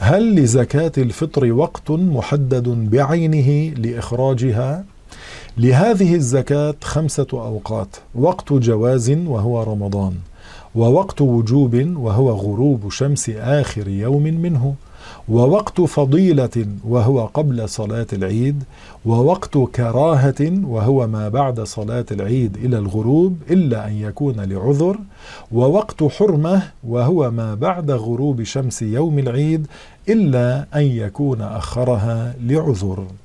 هل لزكاة الفطر وقت محدد بعينه لإخراجها؟ لهذه الزكاة 5 أوقات: وقت جواز وهو رمضان، ووقت وجوب وهو غروب شمس آخر يوم منه، ووقت فضيلة وهو قبل صلاة العيد، ووقت كراهة وهو ما بعد صلاة العيد إلى الغروب إلا أن يكون لعذر، ووقت حرمة وهو ما بعد غروب شمس يوم العيد إلا أن يكون أخرها لعذر.